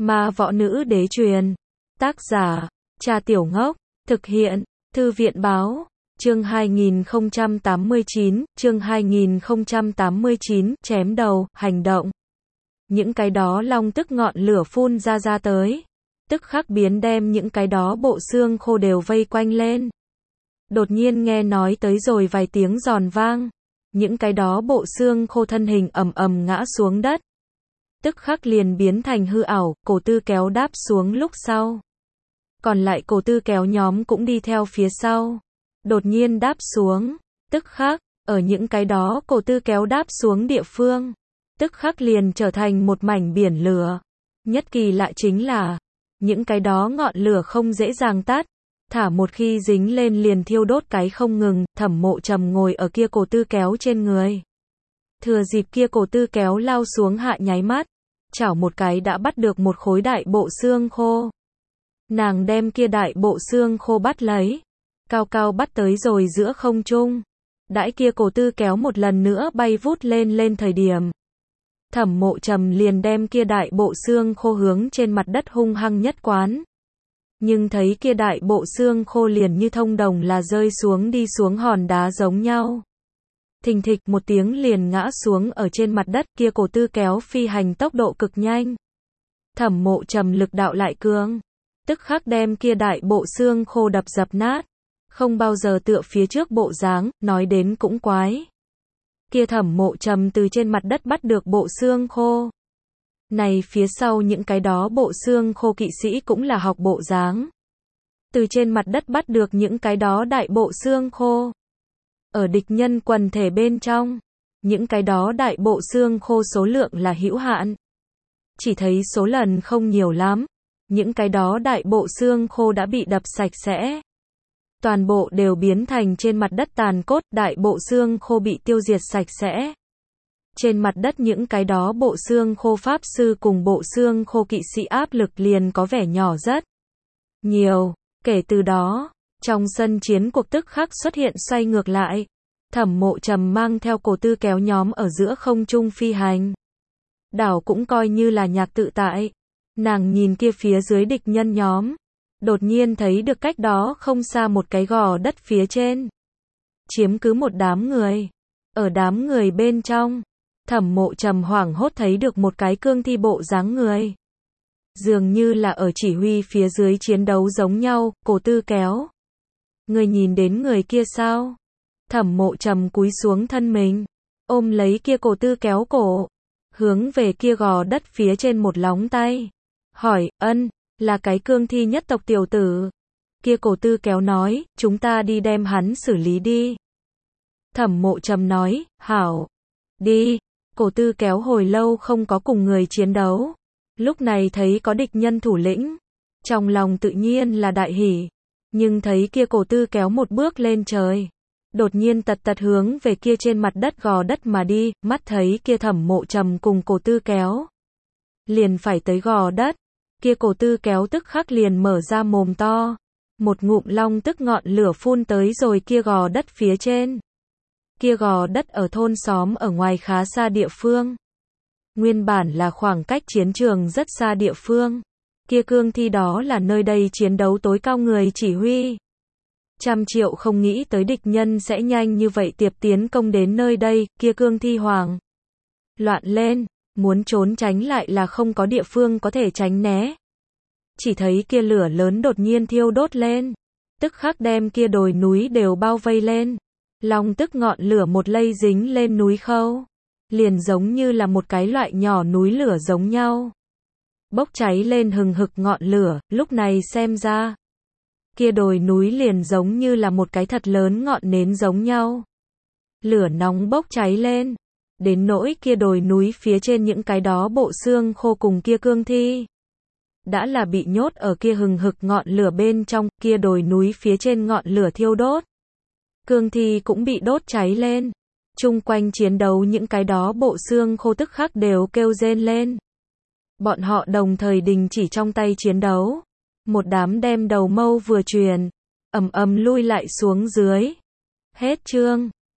Ma võ nữ đế truyền. Tác giả, Cha Tiểu Ngốc. Thực hiện, Thư viện báo. Chương 2089, chương 2089, chém đầu, hành động. Những cái đó long tức ngọn lửa phun ra tới. Tức khắc biến đem những cái đó bộ xương khô đều vây quanh lên. Đột nhiên nghe nói tới rồi vài tiếng giòn vang. Những cái đó bộ xương khô thân hình ầm ầm ngã xuống đất. Tức khắc liền biến thành hư ảo, Cổ Tư Kéo đáp xuống lúc sau. Còn lại Cổ Tư Kéo nhóm cũng đi theo phía sau. Đột nhiên đáp xuống, tức khắc, ở những cái đó Cổ Tư Kéo đáp xuống địa phương, tức khắc liền trở thành một mảnh biển lửa. Nhất kỳ lạ chính là, những cái đó ngọn lửa không dễ dàng tắt, thả một khi dính lên liền thiêu đốt cái không ngừng. Thẩm Mộ Trầm ngồi ở kia Cổ Tư Kéo trên người. Thừa dịp kia Cổ Tư Kéo lao xuống hạ nháy mắt, chảo một cái đã bắt được một khối đại bộ xương khô. Nàng đem kia đại bộ xương khô bắt lấy, cao cao bắt tới rồi giữa không trung. Đãi kia Cổ Tư Kéo một lần nữa bay vút lên thời điểm, Thẩm Mộ Trầm liền đem kia đại bộ xương khô hướng trên mặt đất hung hăng nhất quán. Nhưng thấy kia đại bộ xương khô liền như thông đồng là rơi xuống đi xuống hòn đá giống nhau. Thình thịch một tiếng liền ngã xuống ở trên mặt đất. Kia Cổ Tư Kéo phi hành tốc độ cực nhanh. Thẩm Mộ Trầm lực đạo lại cường, tức khắc đem kia đại bộ xương khô đập dập nát. Không bao giờ tựa phía trước bộ dáng, nói đến cũng quái. Kia Thẩm Mộ Trầm từ trên mặt đất bắt được bộ xương khô. Này phía sau những cái đó bộ xương khô kỵ sĩ cũng là học bộ dáng. Từ trên mặt đất bắt được những cái đó đại bộ xương khô. Ở địch nhân quần thể bên trong, những cái đó đại bộ xương khô số lượng là hữu hạn. Chỉ thấy số lần không nhiều lắm, những cái đó đại bộ xương khô đã bị đập sạch sẽ. Toàn bộ đều biến thành trên mặt đất tàn cốt, đại bộ xương khô bị tiêu diệt sạch sẽ. Trên mặt đất những cái đó bộ xương khô pháp sư cùng bộ xương khô kỵ sĩ áp lực liền có vẻ nhỏ rất nhiều. Kể từ đó, trong sân chiến cuộc tức khắc xuất hiện xoay ngược lại. Thẩm Mộ Trầm mang theo Cổ Tư Kéo nhóm ở giữa không trung phi hành. Đảo cũng coi như là nhạc tự tại. Nàng nhìn kia phía dưới địch nhân nhóm, đột nhiên thấy được cách đó không xa một cái gò đất phía trên. Chiếm cứ một đám người. Ở đám người bên trong, Thẩm Mộ Trầm hoảng hốt thấy được một cái cương thi bộ dáng người. Dường như là ở chỉ huy phía dưới chiến đấu giống nhau. Cổ Tư Kéo, người nhìn đến người kia sao? Thẩm Mộ Trầm cúi xuống thân mình, ôm lấy kia Cổ Tư Kéo cổ, hướng về kia gò đất phía trên một lóng tay, hỏi, ân, là cái cương thi nhất tộc tiểu tử. Kia Cổ Tư Kéo nói, chúng ta đi đem hắn xử lý đi. Thẩm Mộ Trầm nói, hảo, đi. Cổ Tư Kéo hồi lâu không có cùng người chiến đấu, lúc này thấy có địch nhân thủ lĩnh, trong lòng tự nhiên là đại hỉ. Nhưng thấy kia Cổ Tư Kéo một bước lên trời, đột nhiên tật hướng về kia trên mặt đất gò đất mà đi. Mắt thấy kia Thẩm Mộ Trầm cùng Cổ Tư Kéo liền phải tới gò đất, kia Cổ Tư Kéo tức khắc liền mở ra mồm to, một ngụm long tức ngọn lửa phun tới rồi kia gò đất phía trên. Kia gò đất ở thôn xóm ở ngoài khá xa địa phương. Nguyên bản là khoảng cách chiến trường rất xa địa phương. Kia cương thi đó là nơi đây chiến đấu tối cao người chỉ huy. Trăm triệu không nghĩ tới địch nhân sẽ nhanh như vậy tiệp tiến công đến nơi đây. Kia cương thi hoảng loạn lên, muốn trốn tránh lại là không có địa phương có thể tránh né. Chỉ thấy kia lửa lớn đột nhiên thiêu đốt lên, tức khắc đem kia đồi núi đều bao vây lên. Long tức ngọn lửa một lây dính lên núi khâu, liền giống như là một cái loại nhỏ núi lửa giống nhau. Bốc cháy lên hừng hực ngọn lửa, lúc này xem ra, kia đồi núi liền giống như là một cái thật lớn ngọn nến giống nhau. Lửa nóng bốc cháy lên, đến nỗi kia đồi núi phía trên những cái đó bộ xương khô cùng kia cương thi, đã là bị nhốt ở kia hừng hực ngọn lửa bên trong. Kia đồi núi phía trên ngọn lửa thiêu đốt, cương thi cũng bị đốt cháy lên. Chung quanh chiến đấu những cái đó bộ xương khô tức khắc đều kêu rên lên. Bọn họ đồng thời đình chỉ trong tay chiến đấu. Một đám đem đầu mâu vừa truyền, ầm ầm lui lại xuống dưới. Hết chương.